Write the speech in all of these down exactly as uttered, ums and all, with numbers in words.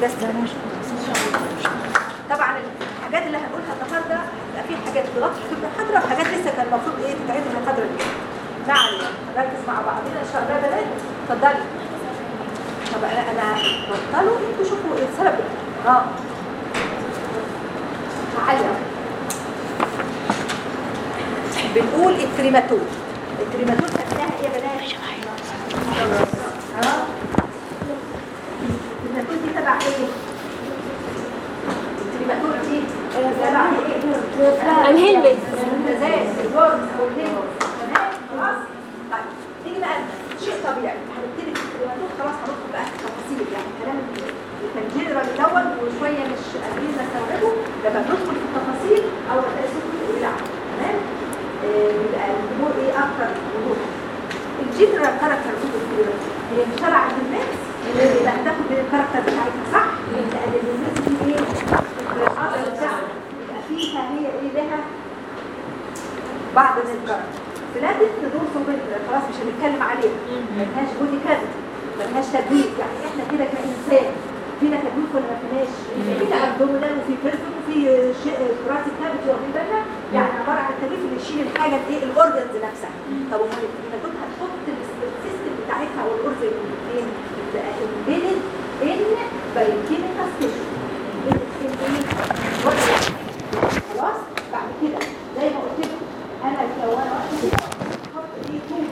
ده السنة. طبعا الحاجات اللي هنقولها النهارده هتبقى في حاجات تغطي في المحاضره وحاجات لسه كان المفروض ايه تتعمل في المحاضره دي. نعم نركز مع بعضنا ان شاء الله. بنات اتفضلي. طب انا انا بطلوا انتوا شوفوا ايه السبب. اه تعالى بنقول التريماتود. التريماتود خدناها ايه يا بنات؟ اه التريماتود دي تبع ايه؟ التريماتود دي تبع ايه؟ الهلبس الممتازات الورم او الهلبس. تمام خلاص. طيب نيجي بقى شيء طبيعي هنبتدي في التريماتود. خلاص هندخل بقى في التفاصيل يعني الكلام كان جنرال الاول وشويه مش قادرين نستوعبه. لما بندخل في التفاصيل او التاسيس بتقول عنه تمام. بيبقى الامور ايه اكتر وضوح. الجنرال كاركتر هي مش تبع الناس اللي يبقى هتاخد الكاركتر بتاعتها صح؟ لان الناس دي ايه؟ الاصل بتاعها يبقى فيها هي ايه لها بعض من الكاركتر. فلازم تدور صوبين خلاص مش هنتكلم عليها. ملهاش بودي كافيتي ملهاش تجويف. يعني احنا كده كانسان فينا تجويف ولا ما فيناش؟ فينا ابدومينال وفي بيرسون وفي شيء كراسي كافيتي واخدين بالنا؟ يعني عباره عن التجويف اللي يشيل الحاجه الايه الاورجنز نفسها. طب امال انت كنت هتحط السيستم بتاعتها والاورجن فين؟ تبقى امبيدد ان بايوكيميكال ستيشن. خلاص بعد كده زي ما قلت لكم انا لو انا واقفه كده احط ايه طول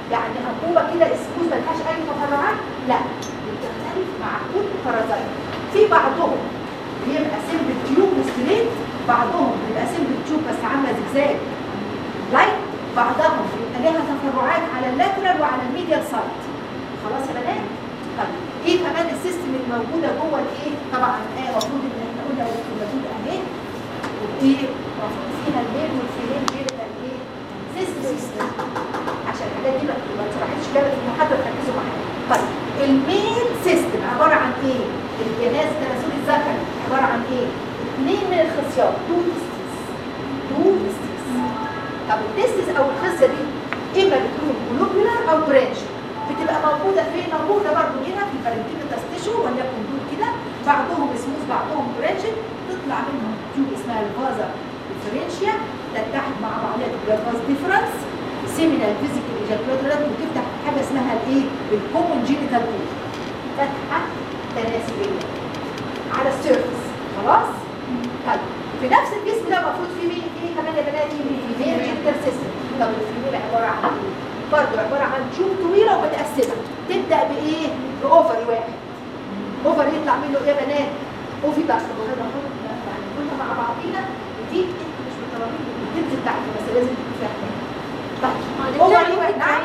يعني انبوبه كده اسموز ملهاش اي تفرعات؟ لا، بتختلف مع كل بارازايت. في بعضهم بيبقى سمبل تيوب ستريت، بعضهم بيبقى سمبل تيوب بس عامله زجزاج لايت، بعضهم بيبقى لها تفرعات على اللاترال وعلى الميديال سايد. خلاص يا بنات؟ طب ايه كمان السيستم الموجوده جوه الايه؟ طبعا الايه المفروض ان احنا قلنا موجوده اهي، وايه المفروض فيها الميل والفيميل جينيتال ايه؟ سيستم، عشان الحاجات دي ما اتشرحتش جامد في المحاضره، ركزوا معايا. طيب الميل سيستم عباره عن ايه؟ الجهاز التناسلي الذكري عباره عن ايه؟ اثنين من الخصيات، تو تستيس تو تستيس. طب التستيس او الخصيه دي اما بتكون جلوبولار او برانش، بتبقى موجوده فين؟ موجوده برضه هنا في البارنكيما تستيشو، وليكن دول كده، بعضهم سموث بعضهم برانش، تطلع منهم تيوب اسمها الفازا ديفرنشيا، تتحد مع بعضها بالفاز ديفرنس سيمينال فيزيكال ايجاكولاتورات، وتفتح حاجه اسمها الايه؟ الكومون جينيتال بول، فتحه تناسليه على السيرفس. خلاص؟ طيب في نفس الجسم ده المفروض فيه مين؟ فيه كمان يا بنات في ميل جينيتال سيستم. طب الفيميل عباره عن ايه؟ برضه عباره عن تيوب طويله ومتقسمه، تبدا بايه؟ باوفري واحد. اوفري يطلع منه ايه يا بنات؟ اوفي بس يعني كلها مع بعضينا، ودي انتوا مش مطالبين بالديتيلز بتاعتها بس لازم تبقوا فاهمين. طيب اوفري واحد نعم؟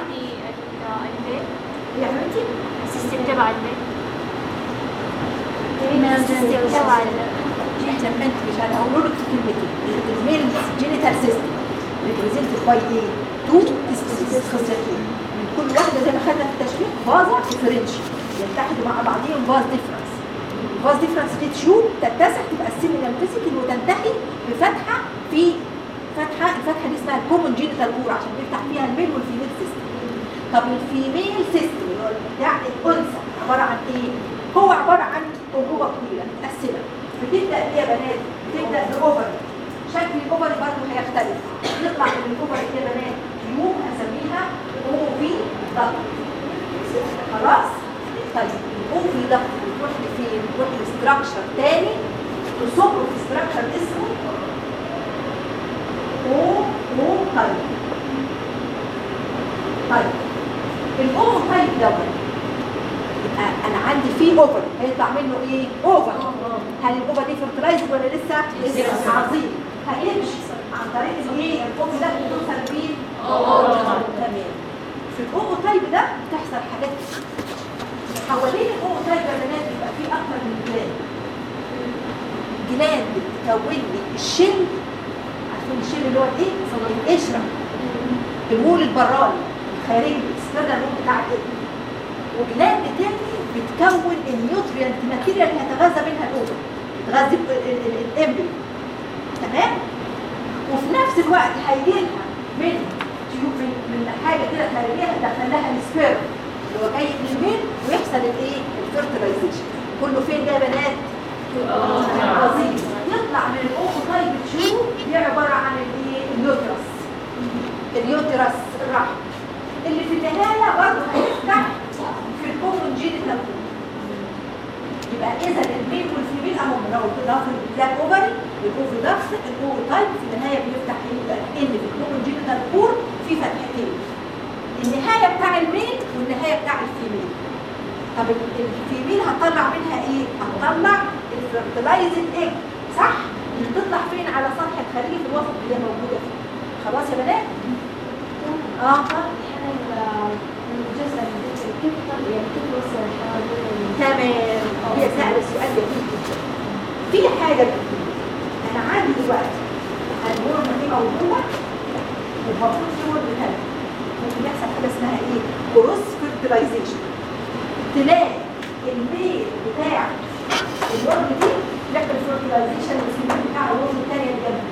يا حبيبتي السيستم تبع البيت السيستم تبع انت مش هنقول لك في كلمتين. الميل جينيتال سيستم ريبريزنتد باي ايه؟ تو خصيتين، من كل واحده زي ما خدنا في التشريح فازا ديفرنشي، يتحدوا مع بعضهم فاز ديفرنس. الفاز ديفرنس دي تشوف تتسع تبقى السيمينال فيزيكال، وتنتهي بفتحه في فتحه، الفتحه دي اسمها الكومون جينيتال بور عشان بيفتح فيها الميل والفيميل سيستم. طب الفيميل سيستم اللي هو بتاع الانثى عباره عن ايه؟ هو عباره عن انبوبه طويله متقسمه، بتبدا ايه يا بنات؟ بتبدا باوفري، شكل الاوفري برضه هيختلف، يطلع من الاوفري ايه يا بنات؟ تيوب هسميها اوفي ضغط. خلاص؟ طيب الاوفي ضغط بتروح لفين؟ بتروح لستراكشر تاني تصب في ستراكشر اسمه او او تايب. طيب الاو تايب دوت يبقى انا عندي فيه اوفر، هيطلع منه ايه؟ اوفر. هل الاوفر دي فرتلايزد ولا لسه؟ لسه. عظيم. هيمشي عن طريق الايه؟ الاوفر ده بتوصل فين؟ تمام. في الاو تايب ده بتحصل حاجات حوالين الاو تايب يا بنات، بيبقى فيه اكتر من جلاند. جلاند بتكون لي الشل، عارفين الشل اللي هو الايه؟ القشره، الوول البراني الخارجي، الاكسترنال وول بتاع الايه؟ وجلاند تاني بتكون النيوتريانت ماتيريال اللي هتغذى منها الاوفر، بتغذي الامبريو. تمام؟ وفي نفس الوقت هيجي لها من تيوب من حاجه كده خارجيه هتدخل لها السبيرم اللي هو جاي من الميل، ويحصل الايه؟ الفيرتلايزيشن. كله فين ده يا بنات؟ عظيم. يطلع من الاوفو تايب تيوب دي عباره عن الايه؟ اليوترس. اليوترس الرحم اللي في النهايه برضه هيفتح في الكومون جينيتال بول. يبقى اذا الميل والفيميل اهو لو تضافوا ده الاوفري والاوفي ضغط الاوفو تايب في النهايه بيفتح ايه؟ ان في الكومون جينيتال بول في فتحتين، النهايه بتاع الميل والنهايه بتاع الفيميل. طب الفيميل هتطلع منها ايه؟ هتطلع الفيرتلايزد ايج، صح؟ اللي بتطلع فين؟ على سطح الخليه في الوسط اللي هي موجوده فيه. خلاص يا بنات؟ اه تمام. هي سأل السؤال جميل جدا. في حاجه انا عندي دلوقتي الهرمون دي موجوده والمفروض في هرمون ثاني، ممكن يحصل حاجه اسمها ايه؟ كروس فيرتلايزيشن. تلاقي الميل بتاع الهرمون دي يعمل فيرتلايزيشن والفيميل بتاع الهرمون الثانيه اللي جنبه،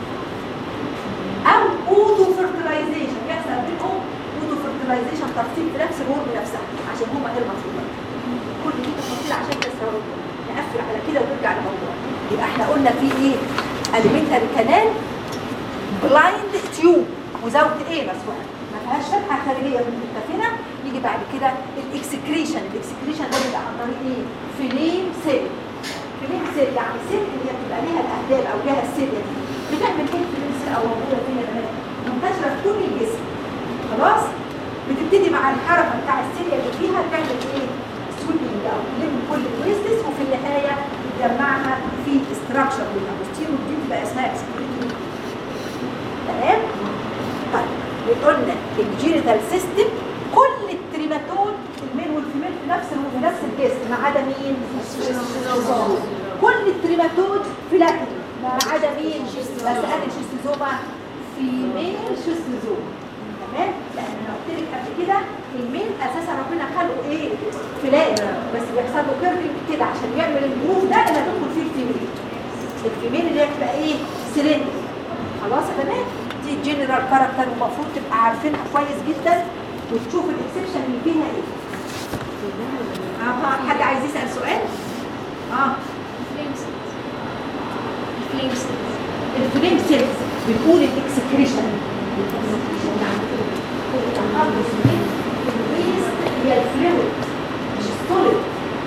او اوتو فيرتلايزيشن يحصل بينهم اوتو فيرتلايزيشن ترتيب في نفس الهرمون نفسها عشان هما غير مطلوبين. كل دي تفاصيل عشان تستوعبوا. نقفل على كده ونرجع للموضوع. يبقى احنا قلنا في ايه؟ اليمنتري كانال بلايند تيوب وزاويه ايه مسؤول ما فيهاش فتحه خارجيه متفتحه. يجي بعد كده الاكسكريشن. الاكسكريشن ده بيبقى عن طريق ايه؟ فيليم سيل. فيليم سيل يعني سيل اللي هي بتبقى ليها الاهداب او ليها السيل دي بتعمل ايه؟ فيليم سيل او موجوده فين يا بنات؟ منتشره في كل الجسم. خلاص؟ بتبتدي مع الحركه بتاع السيليا اللي فيها تعمل ايه؟ سويبنج او تلم كل الويستس، وفي النهايه تجمعها في استراكشر للابوستيرو، دي بتبقى اسمها اكسبيريتوري. تمام؟ طيب وقلنا الجينيتال سيستم كل التريماتود الميل والفيميل في نفس في نفس الجسم ما عدا مين؟ كل التريماتود فلاتي ما عدا مين؟ بس قال الشيستوزوما فيميل شيستوزوما. تمام؟ لان انا قلت لك قبل كده الميل اساسا ربنا خلقه ايه؟ فلات، بس بيحصل له كيرفنج كده عشان يعمل الجروف ده اللي هتدخل فيه الفيميل. الفيميل اللي هي تبقى ايه؟ سلندر. خلاص يا بنات؟ دي جنرال كاركتر ومفروض تبقى عارفينها كويس جدا وتشوف الاكسبشن اللي فيها ايه. اه حد عايز يسال سؤال؟ اه الفليم سيلز بتقول الاكسكريشن هي الفلويد مش السوليد.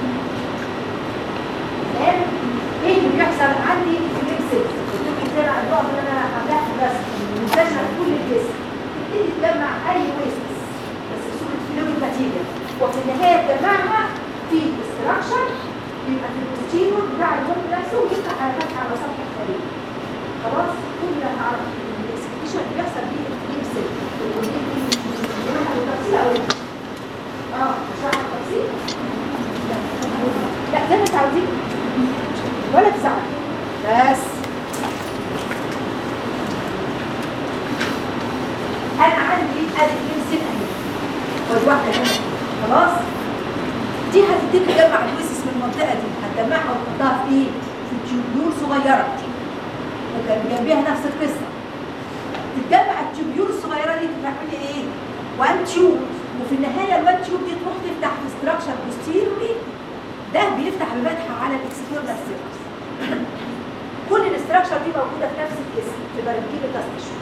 تمام؟ ايه اللي بيحصل عندي الفليم سيلز؟ زي ما النوع اللي انا عاملاها في الرسم منتشره في كل الجسم، تبتدي تجمع اي ويستس بس بصوره فلويد ماتيريال، وفي النهايه تجمعها في استراكشر يبقى في البوستيريور بتاع الجسم نفسه ويفتح على فتحه على سطح الخليه. خلاص؟ كل ده هعرف الاكسكريشن اللي بيحصل بيه الفليم سيلز. التفصيل او اه اشرح التفصيل؟ لا زي ما انت عاوزين ولا تزعل بس. انا عندي ادي الفليم اهي واحده هنا. خلاص؟ دي هتبتدي تجمع الويسس من المنطقه دي، هتجمعها وتحطها في ايه؟ في تيوبيول صغيره وكان جنبيها نفس القصه. تتجمع التيوبيول الصغيره دي تعملي ايه؟ وان تيوب، وفي النهايه الوان تيوب دي تروح تفتح في ستراكشر بوستيريوري، ده بيفتح بفتحه على الاكسترنال سيرفيس. كل الاستراكشر دي موجوده في نفس الجسم في برانكيل التستشن.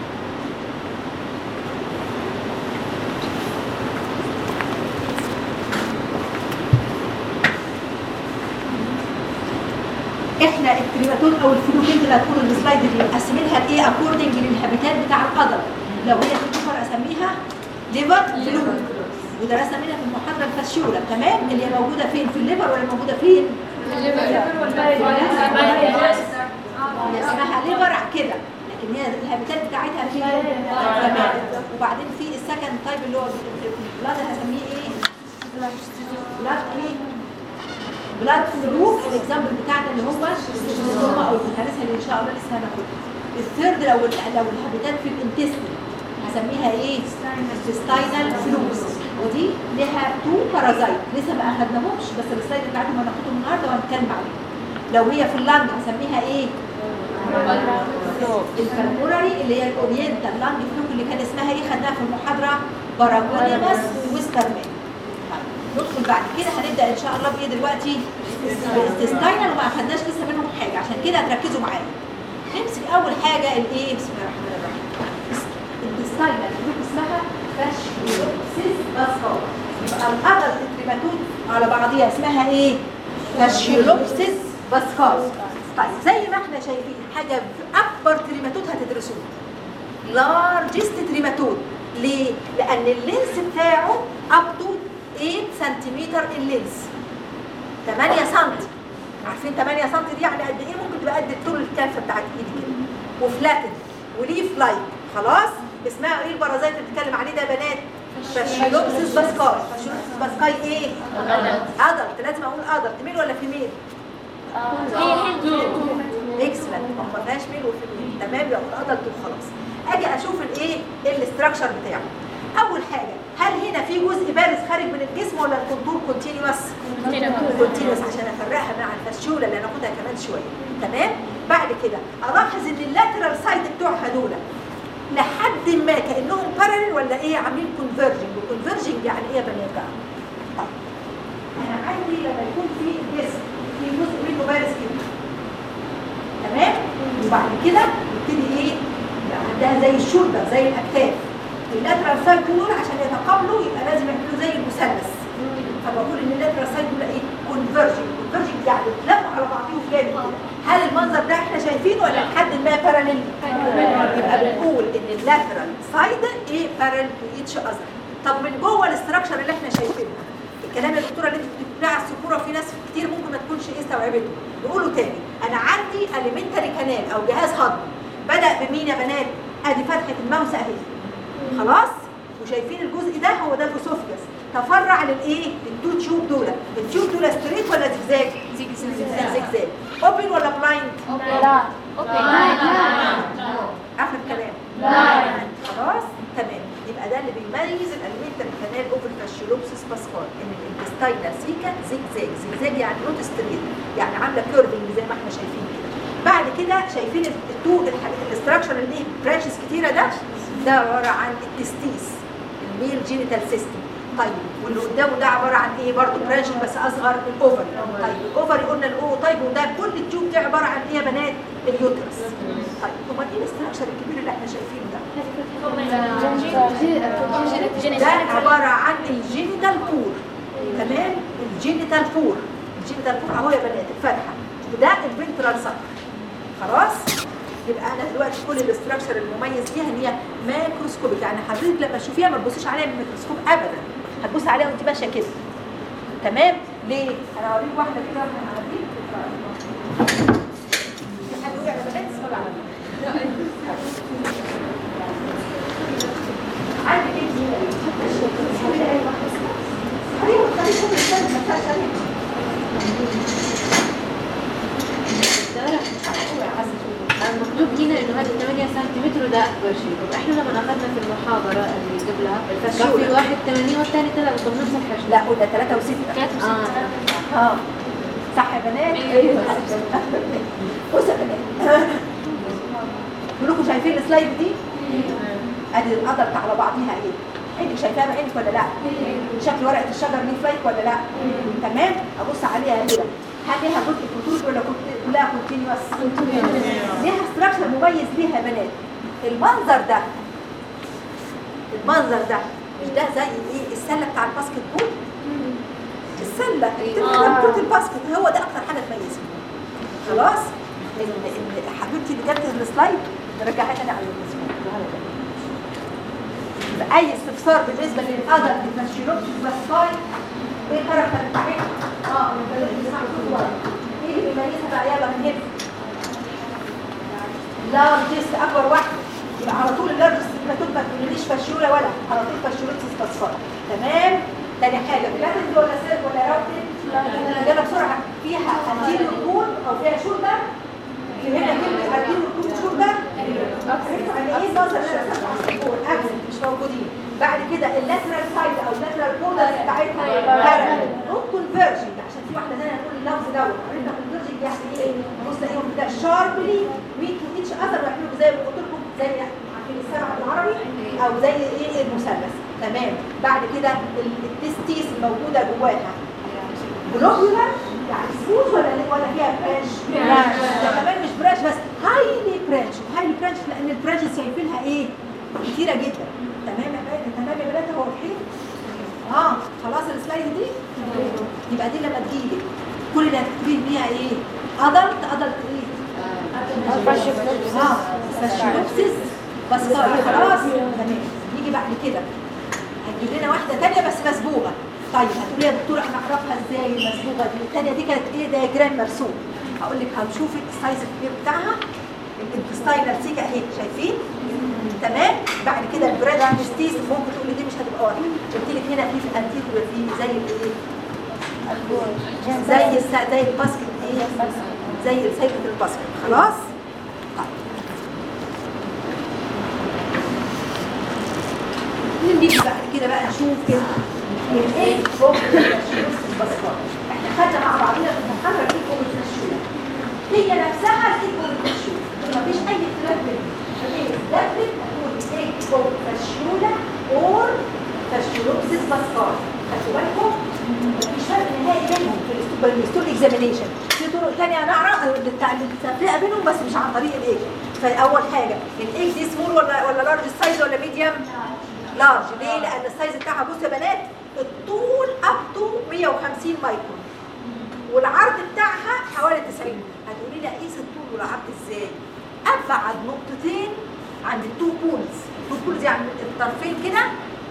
احنا التريماتود او الفلوكين اللي هتكون السلايد دي مقسمينها لايه؟ اكوردنج للهابيتات بتاع القدر. لو هي في الليفر اسميها ليفر فلويد، ودرسنا منها في المحاضره الفاشيولا. تمام؟ اللي هي موجوده فين؟ في الليفر ولا موجوده فين؟ الليفر اسمها ليفر كده، لكن هي الهابيتات بتاعتها في تمام. وبعدين في السكند تايب اللي هو البلاد هسميه ايه؟ بلاد ايه؟ بلاد فلو. الاكزامبل بتاعنا اللي هو الشيستوزوما او الهرسه اللي ان شاء الله لسه هناخدها. الثيرد لو لو الهابيتات في الانتستين هسميها ايه؟ intestinal فلوس، ودي لها تو بارازايت لسه ما اخدناهمش بس السلايد بتاعتهم هناخدهم النهارده وهنتكلم عليهم. لو هي في اللانج هسميها ايه؟ البلموراري اللي هي الاورينتال لانج فلوك اللي كان اسمها ايه؟ خدناها في المحاضره باراجونيماس ويسترمان. ندخل بعد كده هنبدا ان شاء الله بايه دلوقتي؟ الانتستينال وما اخدناش لسه منهم حاجه، عشان كده هتركزوا معايا. نمسك اول حاجه الايه؟ بسم الله الرحمن الرحيم. الانتستينال فلوك اسمها فاشيولوبسيس باسكار. يبقى الادلت تريماتود على بعضيها اسمها ايه؟ فاشيولوبسيس باسكار. طيب زي ما احنا شايفين حاجه اكبر تريماتود هتدرسوه لارجست تريماتود. ليه؟ لان اللينس بتاعه اب تو ثمانية سنتيمتر اللينس، ثمانية سنتي. عارفين ثمانية سنتي دي يعني قد ايه؟ ممكن تبقى قد طول الكافه بتاعت ايدي كده، وفلاتد وليف لايك. خلاص؟ اسمها ايه البرازيت اللي بتتكلم عليه ده يا بنات؟ فاشيولوبسيس باسكاي. فاشيولوبسيس باسكاي ايه؟ ادلت. لازم اقول ادلت. ميل ولا فيميل؟ اكسلنت. ما فيهاش ميل وفيميل. تمام؟ يبقى اقول ادلت وخلاص. اجي اشوف الايه؟ الاستراكشر بتاعه. اول حاجه هل هنا في جزء بارز خارج من الجسم ولا الكونتور كونتينيوس؟ كونتينيوس عشان افرقها مع الفاشيولا اللي هناخدها كمان شويه. تمام؟ بعد كده الاحظ ان اللاترال سايد بتوعها دول لحد ما كانهم بارالل ولا ايه؟ عاملين كونفرجنج. وكونفرجنج يعني ايه يا بنات بقى؟ انا عندي لما يكون في الجسم في جزء منه بارز كده، تمام؟ وبعد كده يبتدي ايه؟ عندها زي الشولدر زي الاكتاف. اللاترال سايد دول عشان يتقابلوا يبقى لازم يعملوا زي المثلث. فبقول ان اللاترال سايد دول ايه؟ كونفرجنج. كونفرجنج يعني اتلموا على بعضهم جامد كده. هل المنظر ده احنا شايفينه ولا لحد ما باراليل؟ يبقى بنقول ان اللاترال سايد ايه؟ باراليل تو ايتش اذر. طب من جوه الاستراكشر اللي احنا شايفينه، الكلام يا دكتوره اللي انت بتقوليه على السبوره في ناس كتير ممكن ما تكونش ايه استوعبته. نقوله تاني، انا عندي اليمنتري كانال او جهاز هضمي بدا بمين يا بنات؟ ادي فتحه الماوس اهي خلاص، وشايفين الجزء ده هو ده الاسوفجس، تفرع للايه؟ للتو تيوب دول. التيوب دول ستريت ولا زجزاج؟ زجزاج. اوبن ولا بلايند؟ لا اخر كلام خلاص تمام. يبقى ده اللي بيميز الاليمنتري كانال اوفر فاشيولوبسيس باسكال، ان الانتستاينال سيكا زجزاج. زجزاج يعني نوت ستريت، يعني عامله كيرفنج زي ما احنا شايفين كده. بعد كده شايفين التو الاستراكشر اللي ايه برانشز كتيره ده ده عباره عن التستيس الميل جينيتال سيستم. طيب واللي قدامه ده عباره عن ايه؟ برضه برانش بس اصغر، الاوفر. طيب الاوفر قلنا الاو طيب، وده كل التيوب دي عباره عن ايه يا بنات؟ اليوترس. طيب امال ايه الاستراكشر الكبير اللي احنا شايفينه ده؟ ده عباره عن الجينيتال بور. تمام؟ الجينيتال بور الجينيتال بور اهو يا بنات الفتحه، وده الفنترال ساك. خلاص؟ يبقى انا دلوقتي كل الاستراكشر المميز فيها ان هي ماكروسكوبيك، يعني حضرتك لما تشوفيها ما تبصيش عليها بالميكروسكوب ابدا، هتبصي عليها وانت ماشيه كده. تمام؟ ليه؟ انا هوريك واحده كده من هوريك. في حد يقول على بنات ولا على عندي ايه دي؟ خليهم خليهم يستنوا ما فيهاش المكتوب هنا انه هذا ثمانية سنتيمتر وده اكبر شيء. طب احنا لما اخذنا في المحاضره اللي قبلها كان في واحد ثمانية والثاني ثلاثة، طب نفس الحجم. لا قلنا ثلاثة وستة. اه اه صح يا بنات؟ ايوه بصوا يا بنات، كلكم شايفين السلايد دي؟ ادي القدر على بعضيها ايه؟ عينك شايفاها بعينك ولا لا؟ شكل ورقه الشجر ليه فلايك ولا لا؟ تمام؟ ابص عليها كده، هل ليها جزء كونتور ولا كلها كونتينيوس؟ ليها ستراكشر مميز ليها يا بنات. المنظر ده المنظر ده مش ده زي ايه؟ السله بتاع الباسكت بول؟ السله بتبقى كره الباسكت، هو ده اكتر حاجه تميزها. خلاص؟ حبيبتي اللي جابت السلايد رجعها تاني على المسموع. اي استفسار بالنسبه للادر الفاشيولوبسيس باسكال، ايه الكاركتر بتاعتها؟ اه ايه اللي بيميزها بقى؟ يلا من هنا. لارجست اكبر واحده، يبقى على طول اللارجست ما تبقى مش فاشيوله ولا على طول فاشيولوبسيس باسكال. تمام؟ تاني حاجه بلاتنز ولا سيرك ولا راوتن؟ يلا بسرعه. فيها انتيريور كون او فيها شولدر؟ هنا كلمه انتيريور كون شولدر يعني ايه؟ نظر ابدا مش موجودين. بعد كده اللاترال سايد او اللاترال بوردر بتاعتها بارل نوت كونفرجنج، عشان في واحده ثانيه هتقول اللفظ دوت عرفنا كونفرجنج يعني ايه؟ بص الاقيهم كده شاربلي ميت تو ايتش اذر، ويعملوا زي ما قلت لكم زي عارفين السبعه بالعربي او زي ايه؟ المثلث. تمام؟ بعد كده التستيس الموجوده جواها جلوبولار يعني سموث ولا ولا فيها برانش؟ برانش. كمان مش برانش بس، هايلي برانش. هايلي برانش لان البرانشز شايفينها ايه؟ كتيره جدا. تمام يا بنات؟ تمام يا بنات؟ هو واضحين؟ اه خلاص السلايد دي؟ يبقى دي لما تجيلي كل اللي هتكتبين بيها ايه؟ ادلت ادلت ايه؟ اه فاشيولوبسيس باسكال. خلاص تمام. نيجي بعد كده هتجيب لنا واحده ثانيه بس مسبوغه. طيب هتقولي يا دكتوره انا اعرفها ازاي المسبوغه دي؟ الثانيه دي كانت ايه؟ دايجرام مرسوم. هقول لك هنشوف السايز الكبير بتاعها. الانتستاينال سيكا اهي شايفين؟ تمام؟ بعد كده البرادستيس ممكن تقولي دي مش هتبقى واضحه. قلت لك هنا في في انتيريور في زي الايه؟ زي الس... زي الباسكت ايه؟ زي سايكل الباسكت. خلاص؟ طيب نيجي بعد كده بقى نشوف كده ايه فوق الباسكت. احنا خدنا مع بعضنا في المحاضره ايه فوق الفاشيولا. هي نفسها ايه فوق الفاشيولا. مفيش اي اختلاف بينهم. دبلت هتقول ايه فوق الفاشيولا اور فاشيولوبسيس باسكال. خدتوا بالكم؟ مفيش فرق نهائي بينهم في الستول اكزامينيشن. في طرق ثانيه هنعرف التفرقه بينهم بس مش عن طريق الايج. فاول حاجه الايج دي سمول ولا ولا لارج سايز ولا ميديوم؟ لارج. ليه؟ لان السايز بتاعها بصوا يا بنات الطول اب تو مية وخمسين مايكرون والعرض بتاعها حوالي تسعين. هتقولي لي اقيس الطول والعرض ازاي؟ ابعد نقطتين عند التو بولز. التو بولز يعني الطرفين كده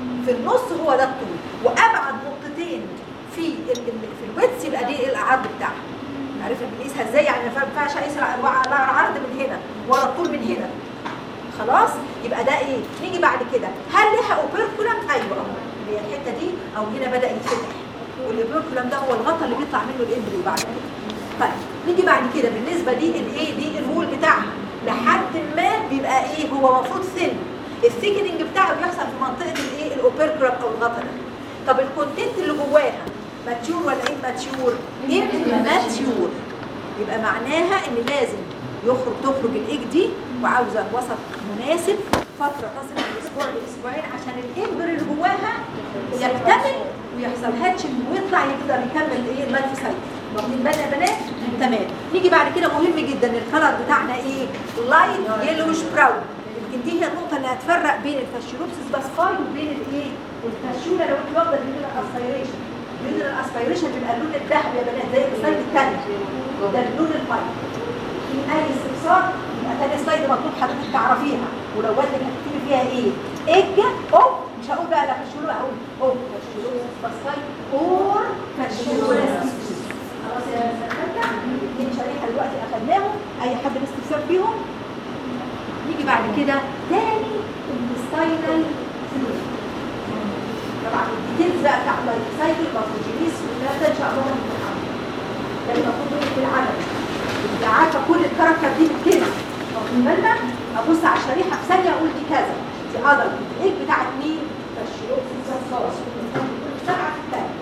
في النص هو ده الطول، وابعد نقطتين في ال ال في الويتس يبقى دي العرض بتاعها. عارفه بنقيسها ازاي؟ يعني ما ينفعش اقيس العرض من هنا ولا الطول من هنا. خلاص؟ يبقى ده ايه؟ نيجي بعد كده، هل لها اوبركولم؟ ايوه اهو، هي الحته دي او هنا بدا يتفتح، والاوبركولم ده هو الغطا اللي بيطلع منه الامبريو بعد كده. طيب نيجي بعد كده بالنسبه دي الايه دي الوول بتاعها لحد ما بيبقى ايه؟ هو المفروض ثين، الثيكننج بتاعه بيحصل في منطقه الايه؟ الاوبركولم او الغطا ده. طب الكونتنت اللي جواها ماتيور ولا ايه ماتيور؟ ايه ماتيور، يبقى معناها ان لازم يخرج تخرج الايج دي وعاوزه وسط مناسب فتره تصل من اسبوع لاسبوعين عشان الامبر اللي جواها يكتمل ويحصل هاتشنج ويطلع يقدر يكمل ايه اللايف سايكل. واخدين بالنا يا بنات؟ تمام. نيجي بعد كده مهم جدا الكلر بتاعنا ايه؟ لايت يلوش براون. يمكن دي هي النقطه اللي هتفرق بين الفاشيولوبسيس باسفاي وبين الايه؟ الفاشيولا لو انت واخده من الاسبيريشن. من الاسبيريشن بيبقى اللون الذهبي يا بنات زي السلايد الثاني. ده اللون المي. في اي استفسار يبقى تاني سلايد مطلوب حضرتك تعرفيها، ولو بدك هتكتبي فيها ايه؟ اجا او مش هقول بقى لا فاشيولا، هقول او فاشيولوبسيس باسفاي اور فاشيولوبسيس. خلاص يا سنتك الاثنين شريحه دلوقتي اخدناهم، اي حد باستفسار فيهم. نيجي بعد كده تاني الستاينال فلويد. طبعا الديتيلز بقى بتاع اللايف سايكل مورفوجينيس والكلام ده ان شاء الله هنتعلم. ده اللي المفروض نقول في العمل. انت عارفه كل الكاركتر دي بالكلمه. واخدين بالنا؟ ابص على الشريحه في ثانيه اقول دي كذا، دي عضله، ايه بتاعت مين؟ فاشيولوبسيس خلاص. سبعه في الثانيه.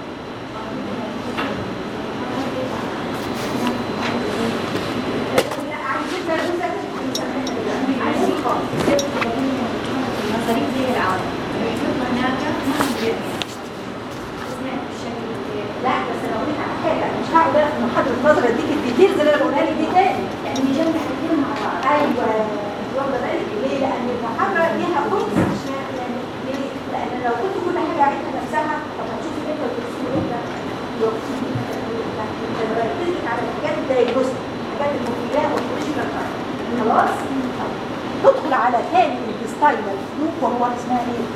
المصاريف زي العادة هناك لا بس انا اقول لك على حاجه، مش هقعد اخد محاضره نظره اديك الديتيلز اللي انا بقولها لك دي تاني، يعني نجمع الاثنين مع بعض. ايوه واخده بالك ليه؟ لان المحاضره ليها بوكس يعني ليه؟ لان لو كنت كل حاجه عيدها نفسها طب هتشوفي انت والتفسير امتى؟ بركزك على الحاجات الدايجنوستيك، الحاجات المفيده والفيشنال خلاص؟ ندخل على ثاني الانتستاينال فلوك وهو اسمها ايه؟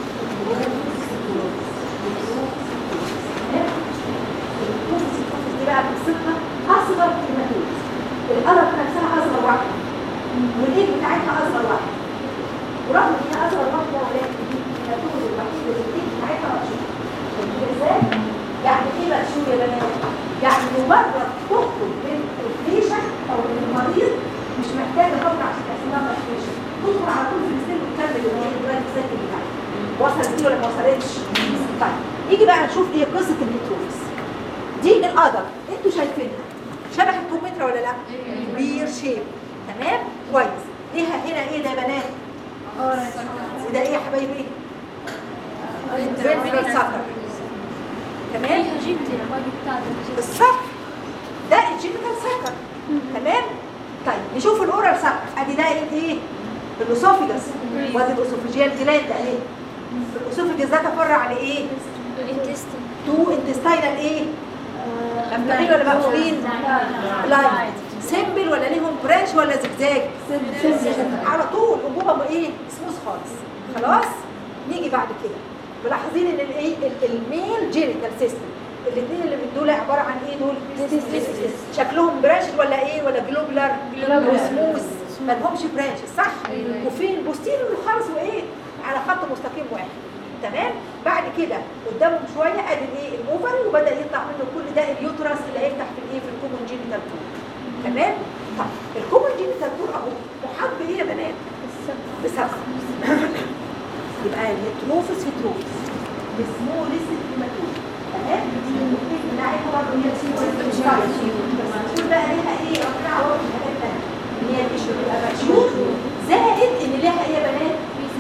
دي بقى قصتها اصغر كلمتين، القلب نفسها اصغر واحده والايد بتاعتها اصغر واحده، ورغم ان هي اصغر واحده ولكن دي الكتوب الوحيده اللي الايد بتاعتها مكشوفه. ازاي؟ يعني ايه مكشوف يا بنات؟ يعني مجرد تخرج من البيشنت او من المريض مش محتاجه فتره عشان تحسبها مكشوفه، تدخل على طول في السن وتكمل الايه الدرايف سايكل بتاعتها. وصلت دي ولا ما وصلتش؟ طيب نيجي بقى نشوف ايه قصه الهيتروفيس. دي القدر انتوا شايفينها شبه الكمثرى ولا لا؟ بير شيب. تمام؟ كويس. ليها هنا ايه ده يا بنات؟ وده ايه يا حبايبي؟ فينترال سكر. تمام؟ السكر ده الجينيتال سكر. تمام؟ طيب نشوف الاورال سكر. ادي ده ايه؟ الاسوفيجاس وادي الاسوفيجيال جلاند اهي. الاسوفيجاس ده تفرع لايه؟ تو انتستاينال ايه؟ مفتوحين ولا مقفولين؟ لاين. سيمبل ولا ليهم برانش ولا زجزاج؟ على طول انبوبه ايه؟ سموث خالص. خلاص؟ نيجي بعد كده ملاحظين ان الايه؟ الميل جينيتال سيستم الاثنين اللي من دول عباره عن ايه دول؟ شكلهم برانش ولا ايه؟ ولا جلوبلر وسموث؟ ما لهمش برانش صح؟ وفين البوستيريور خالص وايه؟ على خط مستقيم واحد. تمام؟ بعد كده قدامهم شويه ادي الايه؟ الاوفري وبدا يطلع منه كل ده اليوترس اللي هيفتح في الايه؟ في الكومون جينيتال تور. تمام؟ طيب الكومون جينيتال تور اهو محاط بايه يا بنات؟ بسبب يبقى الهيتروفيس هيتروفيس بسمولست هيماتوم. تمام؟ التكنيك بتاعتها برضه هي سمولست بس بقى ليها ايه؟ ربنا عوض الحاجات الثانيه ان هي مش بتبقى مكشوف زائد ان ليها ايه يا بنات؟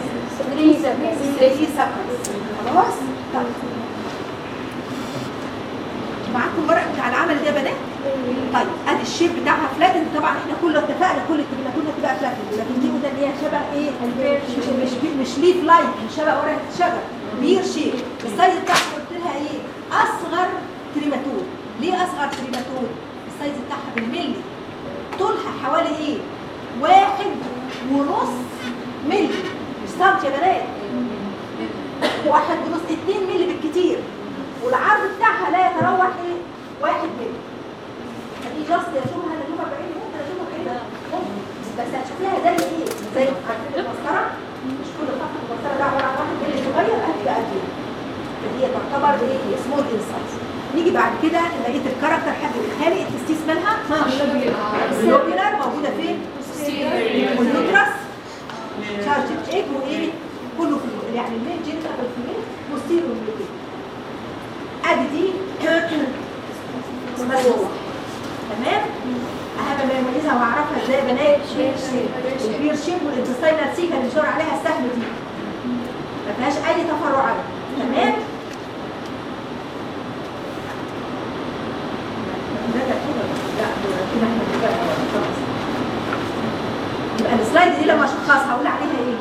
ثري سكرز. خلاص؟ طيب معاكم ورق بتاع العمل ده يا بنات؟ طيب ادي الشيب بتاعها فلاتن. طبعا احنا كله اتفقنا كل التبناتون هتبقى فلاتن، لكن دي قلنا ان هي شبه ايه؟ مش مش مش ليف لايك، مش شبه ورقه الشجر، بير شيب. السايز بتاعها قلت لها ايه؟ اصغر تريماتون. ليه اصغر تريماتون؟ السايز بتاعها بالملي، طولها حوالي ايه؟ واحد ونص ملي، مش سنتي يا بنات، واحد ونص اتنين مللي بالكتير، والعرض بتاعها لا يتراوح ايه؟ واحد مللي. فدي جاست اشوفها انا اشوفها بعيد، ممكن اشوفها بعيد ممكن، بس هتشوفيها زي ايه؟ زي عارفين المسطره؟ مش كل خط المسطره ده عباره عن واحد مللي صغير قد بقى كده. فهي تعتبر ايه؟ سمول انسايز. نيجي بعد كده لقيت الكاركتر حد الخالق التستيس منها اللوبيلار موجوده فين؟ واليوترس شارج ايج وايه؟ كله في يعني الميل جينيتال والفيميل بوستيريور ميل. ادي دي اسمها تمام. اهم ما يميزها واعرفها ازاي بنات البير شيب والانتستاينال سيكا اللي بيشاور عليها السهم دي ما فيهاش اي تفرعات. تمام. يبقى السلايد دي لما اشخصها هقول عليها ايه؟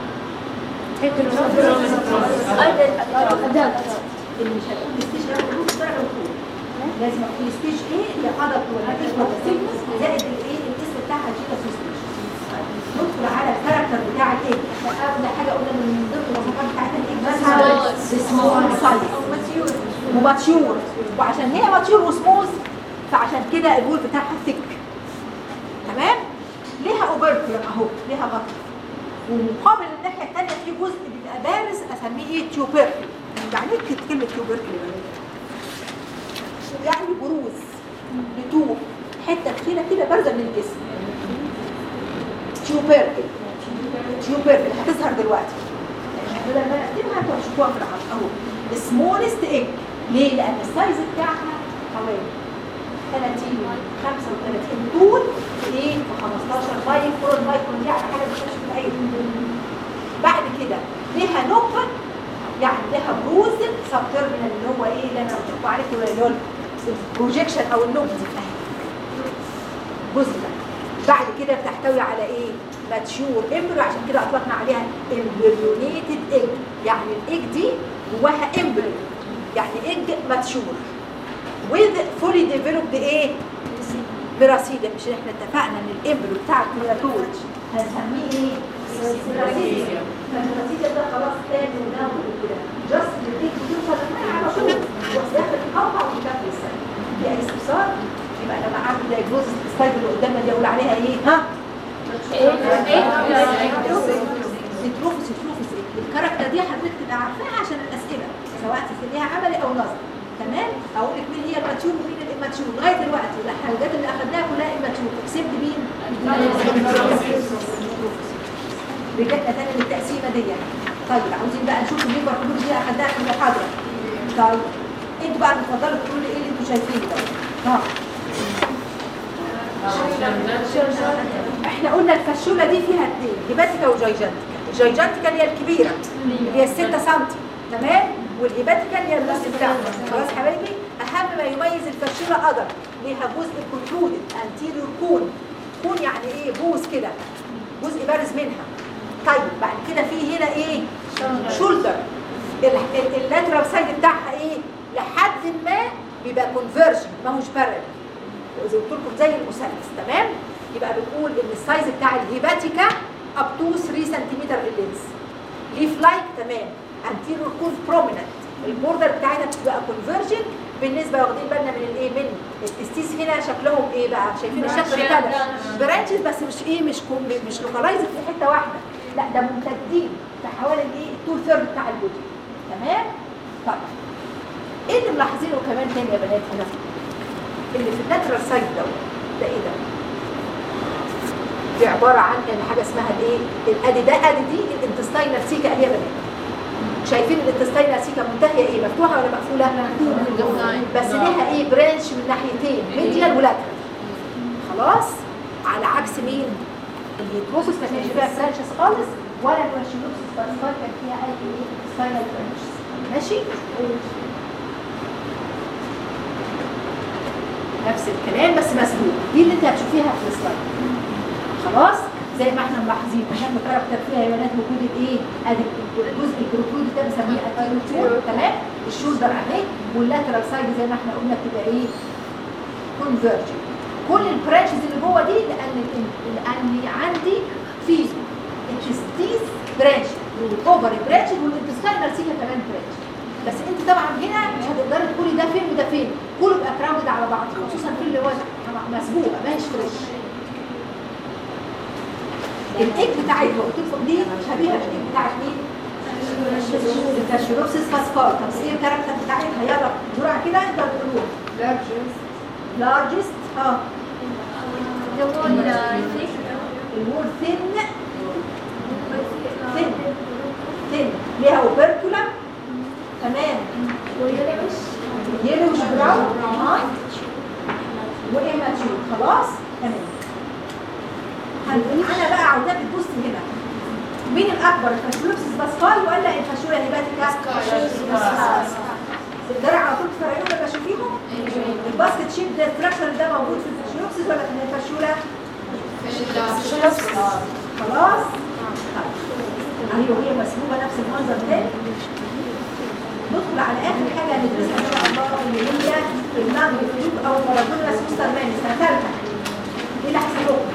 اللي مش هتقول ستيج ده كله درجه وطول، لازم اقول ستيج ايه اللي قدر ولا زائد الايه الاسم بتاعها جيتا ستيج. ندخل على الكاركتر بتاع الايه. اول حاجه قلنا من ضمن الوظيفات بتاعتها الايه بس سمول سايز وماتيور، وعشان هي ماتيور وسموث فعشان كده الوول بتاعها ثيك. تمام. ليها اوبركلم اهو، ليها غطا، ومقابل الناحيه الثانيه في جزء بيبقى بارز اسميه ايه؟ تيوبركل. يعني ايه كلمه تيوبركل؟ يعني بروز لتوب حته تخينه كده بارزه من الجسم. تيوبركل تيوبركل هتظهر دلوقتي بدل ما نكتبها انتوا هتشوفوها في العرض اهو. سمولست ايج. ليه؟ لان السايز بتاعها حوالي ثلاثين خمسة وثلاثين طول في ايه؟ في خمستاشر مايكرون. مايكرون يعني حاجه مش في العين. بعد كده ليها نقطه يعني ليها بروز سب تيرمينال اللي هو ايه اللي انا قلت لكم عليه اللي هو البروجيكشن او النقطه دي الجزء ده. بعد كده بتحتوي على ايه؟ ماتشور امبريو، عشان كده اطلقنا عليها امبريونيتد ايج. يعني الايج دي جواها امبريو يعني ايج ماتشور with fully developed ايه؟ براسيدة. مش احنا اتفقنا ان الامبريو بتاع الكرياتور هنسميه ايه؟ براسيدة. فالبراسيدة ده خلاص تاني وناوي وكده جاست بتيجي توصل للماء على طول وتدخل تقطع وتكمل السنة. دي اي استفسار؟ يبقى انا معاك دايجنوز السلايد اللي قدامنا دي اقول عليها ايه؟ ها؟ ستروفس ستروفس ايه؟ الكاركتر دي حضرتك تبقى عارفاها عشان الاسئله سواء تساليها عملي او نظري. تمام. اقول لك مين هي الماتيور ومين الاماتيور لغايه دلوقتي الحاجات اللي اخذناها كلها اماتيور اكسبت مين؟ رجعنا تاني للتقسيمه دي. طيب عاوزين بقى نشوف الليفر حدود دي اخذناها في المحاضره. طيب انتوا بقى بتفضلوا تقولوا لي ايه اللي انتوا شايفينه ده؟ ها احنا قلنا الفشوله دي فيها اثنين هيباتيكا وجايجانتيكا. الجايجانتيكا اللي هي الكبيره اللي هي ستة سنتي. تمام. والهيباتيكا اللي هي النص بتاعها. خلاص حبايبي. اهم ما يميز الفشوله قدر ليها جزء كونترودد انتيريور كون. كون يعني ايه؟ بوز كده جزء بارز منها. طيب بعد كده في هنا ايه؟ شولدر. اللاترال سايد بتاعها ايه؟ لحد ما بيبقى كونفرجن ما هوش بارل زي ما قلت لكم زي المثلث. تمام. يبقى بنقول ان السايز بتاع الهيباتيكا اب تو ثلاثة سنتيمتر اللينس. ليف لايك. تمام. انتيريور كوف بروميننت. البوردر بتاعتها بتبقى كونفرجن بالنسبه واخدين بالنا من الايه؟ من التستيس. هنا شكلهم ايه بقى؟ شايفين الشكل بتاعنا برانشز بس مش ايه؟ مش مش لوكالايزد في حته واحده، لا ده ممتدين في حوالي الايه؟ التول ثيرد بتاع البودي. تمام. طيب ايه اللي ملاحظينه كمان تاني يا بنات هنا؟ اللي في الناترال سايد دوت ده ايه ده؟ دي عباره عن حاجه اسمها الايه؟ الادي ده ادي دي الانتستاينال سيكا اهي يا بنات. شايفين الانتستاينال سيكا منتهيه ايه؟ مفتوحه ولا مقفوله؟ مفتوحه. بس ليها ايه؟ برانش من ناحيتين ميديال ولاترال. خلاص؟ على عكس مين؟ الهيتروسس ما كانش فيها برانشز خالص ولا الورشيلوبسس بس كان فيها اي سباينال برانشز. ماشي؟ نفس الكلام بس مسدود. دي اللي انت هتشوفيها في السلايد. خلاص زي ما احنا ملاحظين اهم كاركتر فيها يا بنات وجود الايه؟ ادي الجزء البروترود ده بنسميه الانتيريور. تمام. الشولدر اهي واللاترال سايد زي ما احنا قلنا بتبقى ايه؟ كونفرجن. كل البرانشز اللي جوه دي لان لان عندي في التستيس برانش الاوفر برانشد والانتستاينال سيكا كمان برانشد. بس انت طبعا هنا مش هتقدري تقولي ده فين وده فين، كله بيبقى كراودد على بعض، خصوصا في اللي هو مسبوقه ماهيش فريش. الايج بتاعتها قلت لكم دي شبيهه بالايج بتاعت مين؟ الكاشيروبسيس باسكال. طب ايه الكاركتر بتاعتها؟ يلا بسرعه كده انت بتقولوها. لارجست لارجست اه الوول الوول ثين ثين ثين ليها اوبركولا تمام ويلوش يلوش براون اه وإيماتشور. خلاص تمام. انا بقى عاوزاك تبص هنا، مين الاكبر الكاشيروبسيس باسكال ولا الفاشولا هيباتيكا؟ تقدري على طول تفرقيهم لما تشوفيهم؟ الباسكت شيب ده الستراكشر ده موجود في الكاشيروبسيس ولا في الفاشولا؟ خلاص ايوه هي مسبوبه نفس المنظر ده. ندخل على اخر حاجه هندرسها ان شاء الله اللي هي النقل فلوك او بارابولا سوستر مان سنه ثالثه. ايه اللي هيحصل لكم؟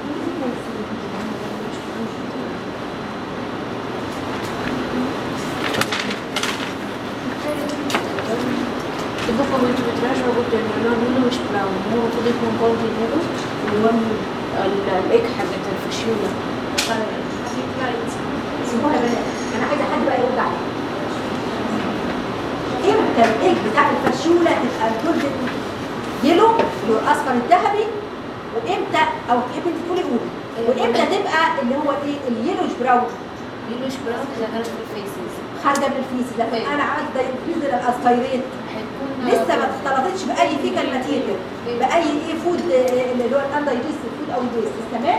تبقوا وانتوا بتراجعوا قلتوا انه اللون هنا مش براون، هو المفروض يكون جولدن هنا اللون الايج حقت الفشيوله. سيبوها بنات، انا عايزه حد بقى يرد عليا. امتى الايج بتاع الفشوله تبقى الجولدن يلو اللي هو الاصفر الذهبي، وامتى او تحبي انت تقولي قولي وامتى تبقى اللي هو ايه اليلوش براون؟ يلوش براون اذا كانت في الفيسز خارجه من الفيسز. لكن انا عايزه ينفذ الاسبيريت لسه ما اختلطتش باي فيكال ماتيريال باي ايه فود اللي هو الاندايجست فود او الويست. تمام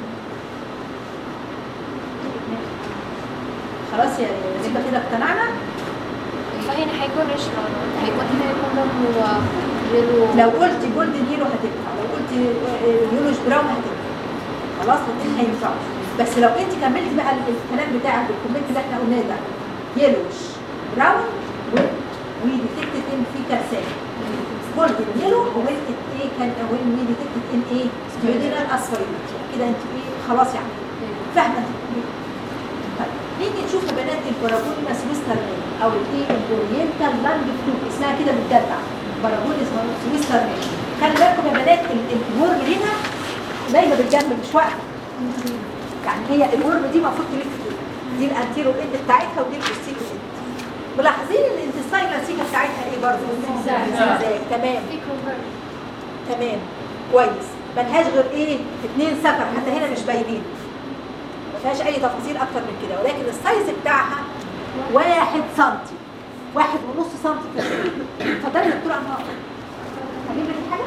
خلاص يا يبقى كده اقتنعنا. فهنا حيكون ايش لونه؟ هيكون هنا يكون لونه يلو. لو قلت جولدن يلو هتبقى، لو قلت يلوش براون هتبقى خلاص الاثنين هينفعوا. بس لو انت كملتي بقى الكلام بتاعك الكومنت اللي احنا قلناه ده يلوش براون وديتكتد ان في كارسات جولدن يلو وين ايه كان وين وي ديتكتد ان ايه يودينال اسفيريت كده انت ايه خلاص يعني فاهمه. طيب نيجي نشوف يا بنات البارابولينس ويستر او الايه الاورينتال لانج فلوك اسمها كده بتدلع بارابولينس ويستر. خلي بالكم يا بنات الورم هنا دايما بالجنب مش واقفه، يعني هي الورم دي المفروض تلف كده، دي الانتيرو اند بتاعتها ودي البوستيرو اند. ملاحظين الانتستاينال سيكا بتاعتها ايه برضه؟ زجزاج. تمام تمام كويس. ملهاش غير ايه؟ اتنين سكر حتى هنا مش باينين، ما فيهاش اي تفاصيل اكتر من كده، ولكن السايز بتاعها واحد سنتي واحد ونص سنتي في الشريط. اتفضلي يا دكتوره انهار هجيب لك حاجه.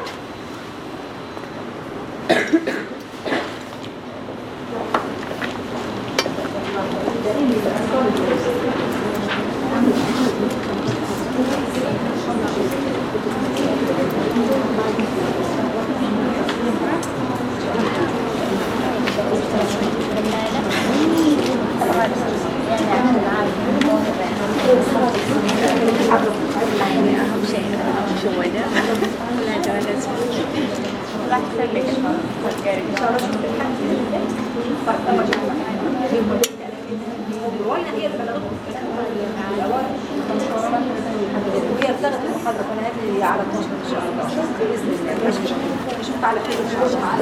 وهي ابتغت المحاضرة فأنا هاجي على اتناشر إن شاء الله بإذن الله. نشوفك على خير إن شاء الله.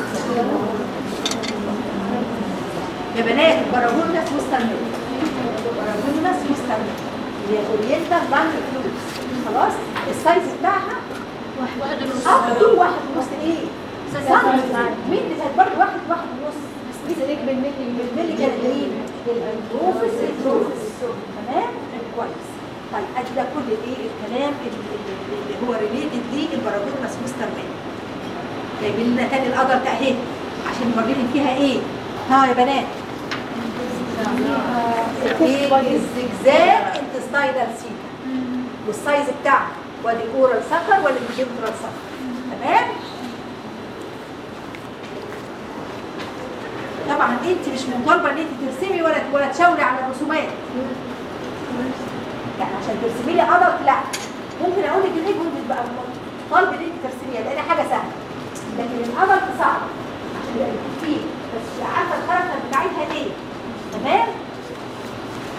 يا بنات بارابولينس مستمر بارابولينس مستمر هي اورينتال لانج فلوكس. خلاص السايز بتاعها واحد ونص اه طول واحد ونص ايه؟ سنتي. مين اللي كانت برضه واحد واحد ونص بيزيد بالملي بالملي كانت مين؟ البروفيس البروفيس. تمام كويس. طيب ادي ده كل ايه الكلام اللي هو ريليتد للبارابولينس مستمر. جايبين لنا تاني الادلت اهي عشان نوريلي فيها ايه؟ ها يا بنات ايه الزجزاج انتستاينال سيكا والسايز بتاعها وادي الاورال سكر ولا الجنترال سكر. تمام طبعا انت مش مطالبه ان انت ترسمي ولا ولا تشاوري على الرسومات، يعني عشان ترسمي لي ادلت لا ممكن اقول لك الايه بقى طالب ان انت ترسميها لان حاجه سهله، لكن الادلت صعب عشان يبقى فيه بس عارفه الحركه بتاعتها ايه. تمام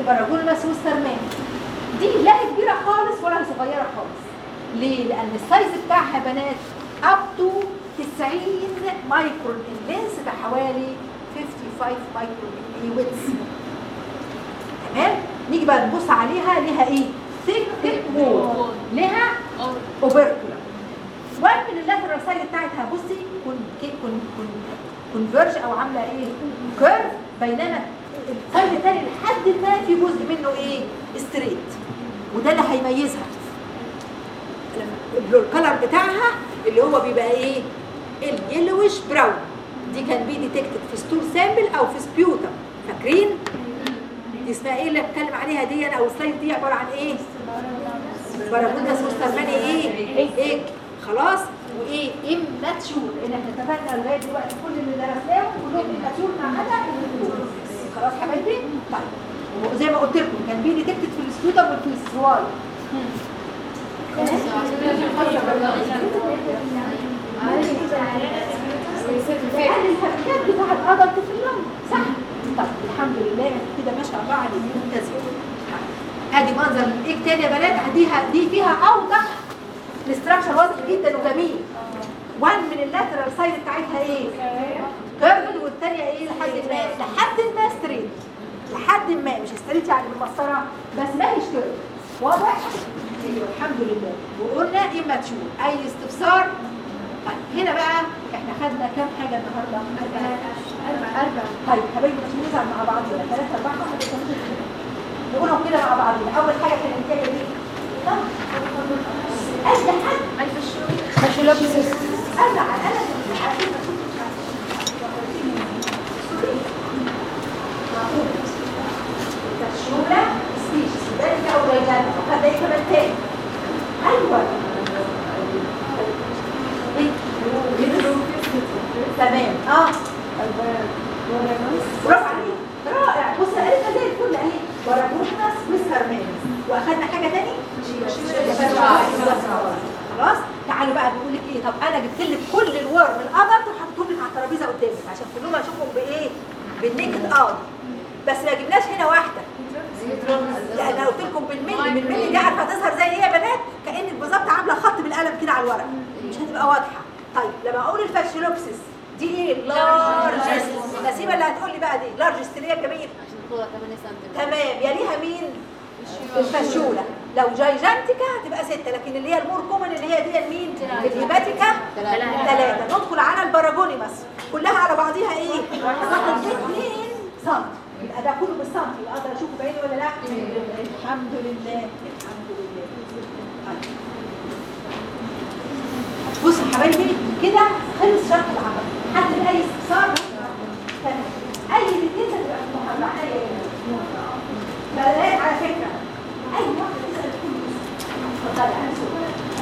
الباراجونيماس والسرمان. دي لا هي كبيره خالص ولا هي صغيره خالص. ليه؟ لان السايز بتاعها يا بنات اب تو تسعين مايكرون، اللينس ده حوالي خمسة وخمسين مايكرون ويتس. تمام؟ نيجي بقى نبص عليها، ليها ايه؟ ثيك وول، ليها اوبركولا. وان من اللاترال سايد بتاعتها بصي كون كون كون كونفيرج او عامله ايه؟ كيرف، بينما السايد الثاني لحد ما في جزء منه ايه؟ ستريت، وده اللي هيميزها. الكلر بتاعها اللي هو بيبقى ايه؟ اليلوش براون. دي كان بي ديتكتد في ستول سامبل او في سبيوتم، فاكرين؟ دي اسمها ايه اللي بتكلم عليها دي او السلايد دي؟ عباره عن ايه؟ باراجونيماس والسرماني ايه؟ ايه؟ خلاص. وايه؟ اماتشور، لان احنا اتفقنا لغايه دلوقتي كل اللي درسناهم كلهم اماتشور ما عدا الفلوس. خلاص حبايبي؟ طيب وزي ما قلت لكم كان بي ديتكتد في السبيوتم والفيس. واي؟ لأن الحركات بتاع الأدلت في اللون صح؟ طب الحمد لله كده ما شاء الله عليه ممتازين. ادي منظر ايه تاني يا بنات؟ هديها دي فيها اوضح الاستراكشر واضح جدا وجميل. وان من اللاترال سايد بتاعتها ايه؟ كيرفد، والثانيه ايه؟ لحد ما لحد ما ستريت، لحد ما مش ستريت يعني بالمسطره بس ما هيش كيرف. واضح؟ ايوه الحمد لله. وقلنا اماتشور. اي استفسار؟ طيب هنا بقى احنا خدنا كام حاجه النهارده؟ اربعه. طيب حبايبي مش نزعل مع بعضنا، ثلاثه اربعه نقولهم كده مع بعضنا. اول حاجه كانت هي ايه؟ اي حد الفاشيولوبسيس. انا انا عارفين الفاشيولا سبيشيز ده او رجال وخد ايه كمان تاني؟ ايوه تمام. اه برافو عليك، رائع. بص قالتها زي الفل اهي، باراجونيماس والسرمان. واخدنا حاجه تاني؟ خلاص. تعالوا بقى بيقول لك ايه؟ طب انا جبت لك كل الورم الابط وحطيتهم لك على الترابيزه قدامك عشان كلهم اشوفهم بايه؟ بالنيكد اي. بس ما جبناش هنا واحده، لان انا قلت لكم بالملي. بالملي دي عارفه هتظهر زي ايه يا بنات؟ كانك بالظبط عامله خط بالقلم كده على الورق، مش هتبقى واضحه. طيب لما اقول الفاشيولوبسيس دي ايه؟ لارجست. نسيبه اللي هتقول لي بقى دي لارجست اللي هي جميل. تمام. يليها مين؟ الفاشيولا. لو جايجانتيكا هتبقى ستة، لكن اللي هي المور كومن اللي هي دي مين؟ الهيباتيكا ثلاثة. ندخل على الباراجونيماس كلها على بعضيها ايه؟ اثنين سم. يبقى ده كله بالسم، يبقى اقدر اشوفه بعيني ولا لا؟ الحمد لله الحمد لله. بصوا يا حبايبي كده خلص شرح العمل. حد اي استفسار؟ تمام. اي الاثنين هتبقى في المحاضره حاجه بلاقي على فكره اي واحده تسال كل اتفضلي انا سؤال